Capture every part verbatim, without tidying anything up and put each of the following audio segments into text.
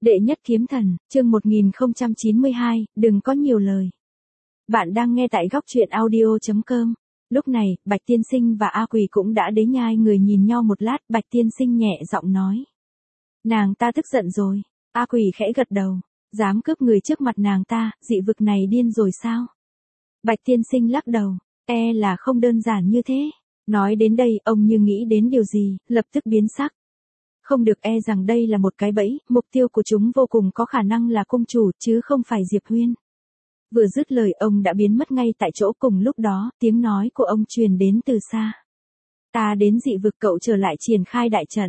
Đệ nhất kiếm thần, chương một nghìn không trăm chín mươi hai, đừng có nhiều lời. Bạn đang nghe tại góc truyện audio chấm com. Lúc này, Bạch Tiên Sinh và A Quỳ cũng đã đến, nhai người nhìn nhau một lát, Bạch Tiên Sinh nhẹ giọng nói. Nàng ta tức giận rồi. A Quỳ khẽ gật đầu. Dám cướp người trước mặt nàng ta, dị vực này điên rồi sao? Bạch Tiên Sinh lắc đầu. E là không đơn giản như thế. Nói đến đây, ông như nghĩ đến điều gì, lập tức biến sắc. Không được, e rằng đây là một cái bẫy, mục tiêu của chúng vô cùng có khả năng là cung chủ, chứ không phải Diệp Huyên. Vừa dứt lời ông đã biến mất ngay tại chỗ, cùng lúc đó, tiếng nói của ông truyền đến từ xa. Ta đến dị vực, cậu trở lại triển khai đại trận.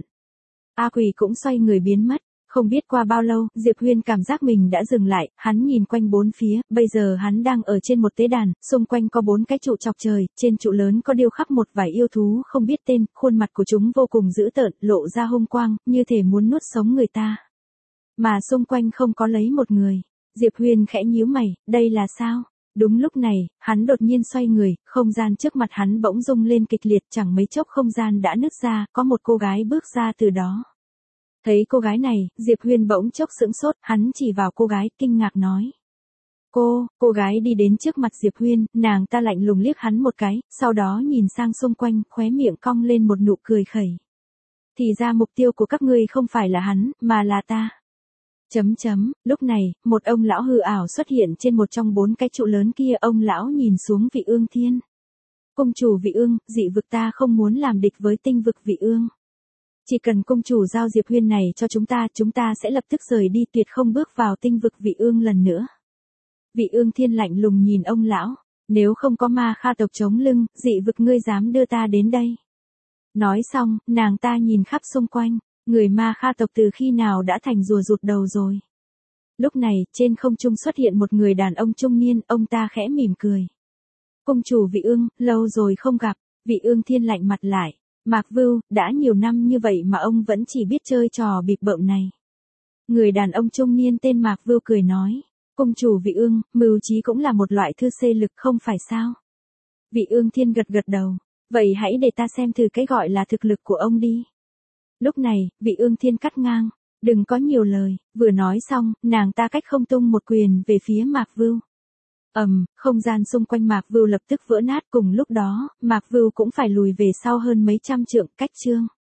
A Quỳ cũng xoay người biến mất. Không biết qua bao lâu, Diệp Huyên cảm giác mình đã dừng lại, hắn nhìn quanh bốn phía, bây giờ hắn đang ở trên một tế đàn, xung quanh có bốn cái trụ chọc trời, trên trụ lớn có điêu khắc một vài yêu thú không biết tên, khuôn mặt của chúng vô cùng dữ tợn, lộ ra hung quang, như thể muốn nuốt sống người ta. Mà xung quanh không có lấy một người. Diệp Huyên khẽ nhíu mày, đây là sao? Đúng lúc này, hắn đột nhiên xoay người, không gian trước mặt hắn bỗng rung lên kịch liệt, chẳng mấy chốc không gian đã nứt ra, có một cô gái bước ra từ đó. Thấy cô gái này, Diệp Huyên bỗng chốc sững sốt, hắn chỉ vào cô gái, kinh ngạc nói. Cô, cô gái đi đến trước mặt Diệp Huyên, nàng ta lạnh lùng liếc hắn một cái, sau đó nhìn sang xung quanh, khóe miệng cong lên một nụ cười khẩy. Thì ra mục tiêu của các ngươi không phải là hắn, mà là ta. Chấm chấm, lúc này, một ông lão hư ảo xuất hiện trên một trong bốn cái trụ lớn kia, ông lão nhìn xuống Vị Ương Thiên. Cung chủ Vị Ương, dị vực ta không muốn làm địch với tinh vực Vị Ương. Chỉ cần cung chủ giao Diệp Huyên này cho chúng ta, chúng ta sẽ lập tức rời đi, tuyệt không bước vào tinh vực Vị Ương lần nữa. Vị Ương Thiên lạnh lùng nhìn ông lão, nếu không có ma kha tộc chống lưng, dị vực ngươi dám đưa ta đến đây. Nói xong, nàng ta nhìn khắp xung quanh, người ma kha tộc từ khi nào đã thành rùa rụt đầu rồi. Lúc này, trên không trung xuất hiện một người đàn ông trung niên, ông ta khẽ mỉm cười. Cung chủ Vị Ương, lâu rồi không gặp. Vị Ương Thiên lạnh mặt lại. Mạc Vưu, đã nhiều năm như vậy mà ông vẫn chỉ biết chơi trò bịp bợm này. Người đàn ông trung niên tên Mạc Vưu cười nói. Cung chủ Vị Ương, mưu trí cũng là một loại thư xê lực không phải sao? Vị Ương Thiên gật gật đầu. Vậy hãy để ta xem thử cái gọi là thực lực của ông đi. Lúc này, Vị Ương Thiên cắt ngang. Đừng có nhiều lời. Vừa nói xong, nàng ta cách không tung một quyền về phía Mạc Vưu. Ầm, um, không gian xung quanh Mạc Vưu lập tức vỡ nát, cùng lúc đó, Mạc Vưu cũng phải lùi về sau hơn mấy trăm trượng, cách chương.